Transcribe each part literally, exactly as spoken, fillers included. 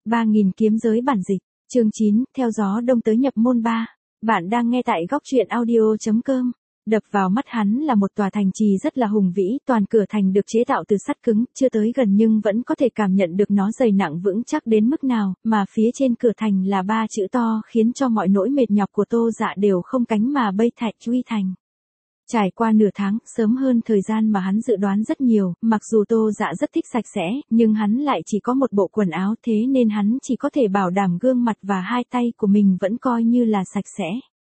ba nghìn kiếm giới bản dịch, chương chín, theo gió đông tới nhập môn ba. Bạn đang nghe tại góc truyện audio chấm com. Đập vào mắt hắn là một tòa thành trì rất là hùng vĩ, toàn cửa thành được chế tạo từ sắt cứng, chưa tới gần nhưng vẫn có thể cảm nhận được nó dày nặng vững chắc đến mức nào, mà phía trên cửa thành là ba chữ to khiến cho mọi nỗi mệt nhọc của Tô Dạ đều không cánh mà bay thạch uy thành. Trải qua nửa tháng, sớm hơn thời gian mà hắn dự đoán rất nhiều, mặc dù Tô Dạ rất thích sạch sẽ, nhưng hắn lại chỉ có một bộ quần áo thế nên hắn chỉ có thể bảo đảm gương mặt và hai tay của mình vẫn coi như là sạch sẽ.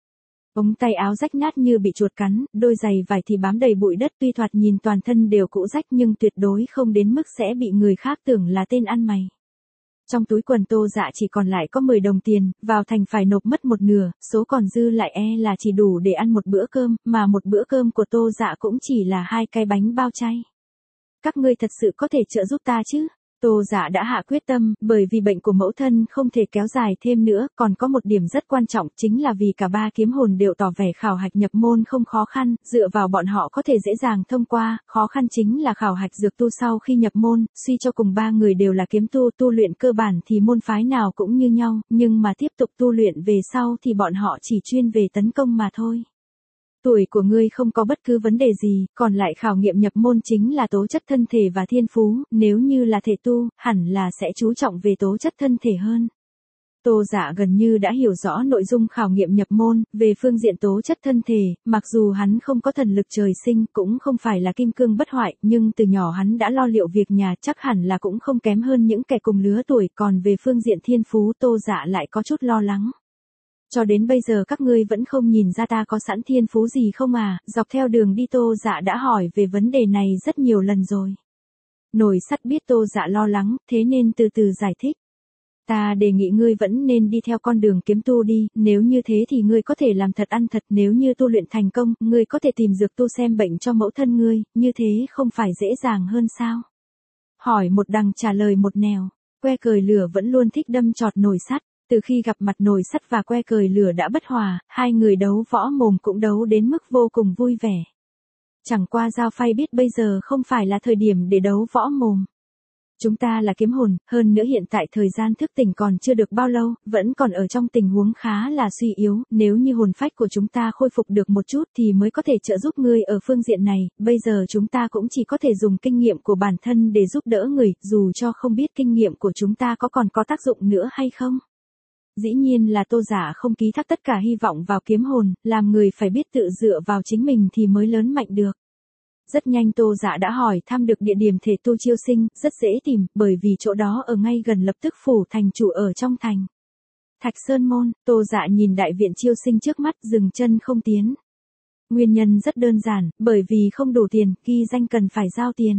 Ống tay áo rách nát như bị chuột cắn, đôi giày vải thì bám đầy bụi đất, tuy thoạt nhìn toàn thân đều cũ rách nhưng tuyệt đối không đến mức sẽ bị người khác tưởng là tên ăn mày. Trong túi quần Tô Dạ chỉ còn lại có mười đồng tiền, vào thành phải nộp mất một nửa, số còn dư lại e là chỉ đủ để ăn một bữa cơm, mà một bữa cơm của Tô Dạ cũng chỉ là hai cái bánh bao chay. Các ngươi thật sự có thể trợ giúp ta chứ? Tô Dạ đã hạ quyết tâm, bởi vì bệnh của mẫu thân không thể kéo dài thêm nữa, còn có một điểm rất quan trọng chính là vì cả ba kiếm hồn đều tỏ vẻ khảo hạch nhập môn không khó khăn, dựa vào bọn họ có thể dễ dàng thông qua, khó khăn chính là khảo hạch dược tu sau khi nhập môn, suy cho cùng ba người đều là kiếm tu, tu luyện cơ bản thì môn phái nào cũng như nhau, nhưng mà tiếp tục tu luyện về sau thì bọn họ chỉ chuyên về tấn công mà thôi. Tuổi của ngươi không có bất cứ vấn đề gì, còn lại khảo nghiệm nhập môn chính là tố chất thân thể và thiên phú, nếu như là thể tu, hẳn là sẽ chú trọng về tố chất thân thể hơn. Tô Dạ gần như đã hiểu rõ nội dung khảo nghiệm nhập môn, về phương diện tố chất thân thể, mặc dù hắn không có thần lực trời sinh, cũng không phải là kim cương bất hoại, nhưng từ nhỏ hắn đã lo liệu việc nhà chắc hẳn là cũng không kém hơn những kẻ cùng lứa tuổi, còn về phương diện thiên phú Tô Dạ lại có chút lo lắng. Cho đến bây giờ các ngươi vẫn không nhìn ra ta có sẵn thiên phú gì không à, dọc theo đường đi Tô Dạ đã hỏi về vấn đề này rất nhiều lần rồi. Nồi sắt biết Tô Dạ lo lắng, thế nên từ từ giải thích. Ta đề nghị ngươi vẫn nên đi theo con đường kiếm tu đi, nếu như thế thì ngươi có thể làm thật ăn thật, nếu như tu luyện thành công, ngươi có thể tìm dược tu xem bệnh cho mẫu thân ngươi, như thế không phải dễ dàng hơn sao? Hỏi một đằng trả lời một nẻo, que cời lửa vẫn luôn thích đâm chọt nồi sắt. Từ khi gặp mặt nồi sắt và que cời lửa đã bất hòa, hai người đấu võ mồm cũng đấu đến mức vô cùng vui vẻ. Chẳng qua Giao Phay biết bây giờ không phải là thời điểm để đấu võ mồm. Chúng ta là kiếm hồn, hơn nữa hiện tại thời gian thức tỉnh còn chưa được bao lâu, vẫn còn ở trong tình huống khá là suy yếu, nếu như hồn phách của chúng ta khôi phục được một chút thì mới có thể trợ giúp ngươi ở phương diện này, bây giờ chúng ta cũng chỉ có thể dùng kinh nghiệm của bản thân để giúp đỡ người, dù cho không biết kinh nghiệm của chúng ta có còn có tác dụng nữa hay không. Dĩ nhiên là Tô Dạ không ký thác tất cả hy vọng vào kiếm hồn, làm người phải biết tự dựa vào chính mình thì mới lớn mạnh được. Rất nhanh Tô Dạ đã hỏi thăm được địa điểm thể tu chiêu sinh, rất dễ tìm, bởi vì chỗ đó ở ngay gần lập tức phủ thành chủ ở trong thành. Thạch Sơn Môn, Tô Dạ nhìn đại viện chiêu sinh trước mắt, dừng chân không tiến. Nguyên nhân rất đơn giản, bởi vì không đủ tiền, ghi danh cần phải giao tiền.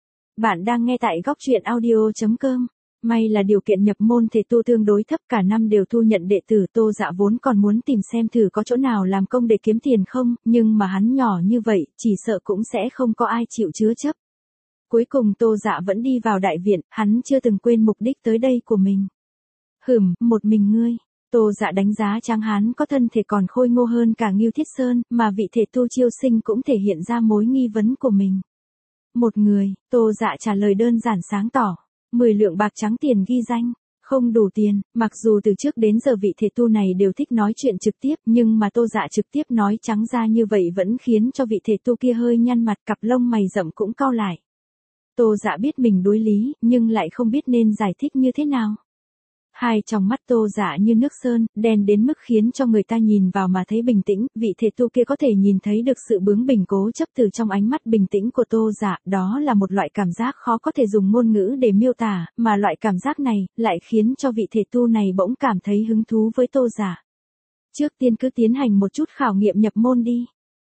Bạn đang nghe tại góc truyện audio chấm com. May là điều kiện nhập môn thể tu tương đối thấp, cả năm đều thu nhận đệ tử. Tô Dạ vốn còn muốn tìm xem thử có chỗ nào làm công để kiếm tiền không, nhưng mà hắn nhỏ như vậy, chỉ sợ cũng sẽ không có ai chịu chứa chấp. Cuối cùng Tô Dạ vẫn đi vào đại viện, hắn chưa từng quên mục đích tới đây của mình. Hửm, một mình ngươi. Tô Dạ đánh giá Tráng Hán có thân thể còn khôi ngô hơn cả Ngưu Thiết Sơn, mà vị thể tu chiêu sinh cũng thể hiện ra mối nghi vấn của mình. Một người, Tô Dạ trả lời đơn giản sáng tỏ. mười lượng bạc trắng tiền ghi danh, không đủ tiền, mặc dù từ trước đến giờ vị thể tu này đều thích nói chuyện trực tiếp, nhưng mà Tô Dạ trực tiếp nói trắng ra như vậy vẫn khiến cho vị thể tu kia hơi nhăn mặt, cặp lông mày rậm cũng cau lại. Tô Dạ biết mình đối lý, nhưng lại không biết nên giải thích như thế nào. Hai trong mắt Tô Dạ như nước sơn, đen đến mức khiến cho người ta nhìn vào mà thấy bình tĩnh, vị thể tu kia có thể nhìn thấy được sự bướng bỉnh cố chấp từ trong ánh mắt bình tĩnh của Tô Dạ, đó là một loại cảm giác khó có thể dùng ngôn ngữ để miêu tả, mà loại cảm giác này lại khiến cho vị thể tu này bỗng cảm thấy hứng thú với Tô Dạ. Trước tiên cứ tiến hành một chút khảo nghiệm nhập môn đi.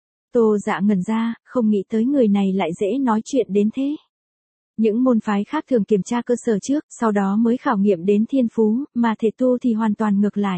Tô Dạ ngẩn ra, không nghĩ tới người này lại dễ nói chuyện đến thế. Những môn phái khác thường kiểm tra cơ sở trước, sau đó mới khảo nghiệm đến thiên phú, mà thể tu thì hoàn toàn ngược lại.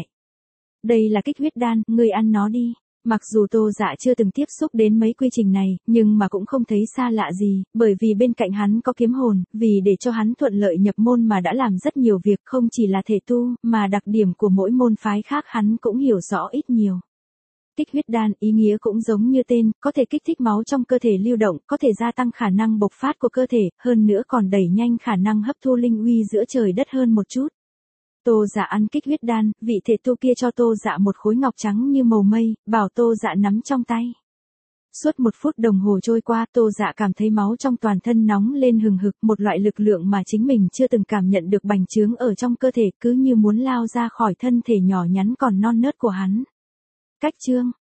Đây là kích huyết đan, ngươi ăn nó đi. Mặc dù Tô Dạ chưa từng tiếp xúc đến mấy quy trình này, nhưng mà cũng không thấy xa lạ gì, bởi vì bên cạnh hắn có kiếm hồn, vì để cho hắn thuận lợi nhập môn mà đã làm rất nhiều việc, không chỉ là thể tu, mà đặc điểm của mỗi môn phái khác hắn cũng hiểu rõ ít nhiều. Kích huyết đan ý nghĩa cũng giống như tên, có thể kích thích máu trong cơ thể lưu động, có thể gia tăng khả năng bộc phát của cơ thể, hơn nữa còn đẩy nhanh khả năng hấp thu linh uy giữa trời đất hơn một chút. Tô Dạ ăn kích huyết đan, vị thể tu kia cho Tô Dạ một khối ngọc trắng như màu mây, bảo Tô Dạ nắm trong tay. Suốt một phút đồng hồ trôi qua, Tô Dạ cảm thấy máu trong toàn thân nóng lên hừng hực, một loại lực lượng mà chính mình chưa từng cảm nhận được bành trướng ở trong cơ thể, cứ như muốn lao ra khỏi thân thể nhỏ nhắn còn non nớt của hắn. Cách chương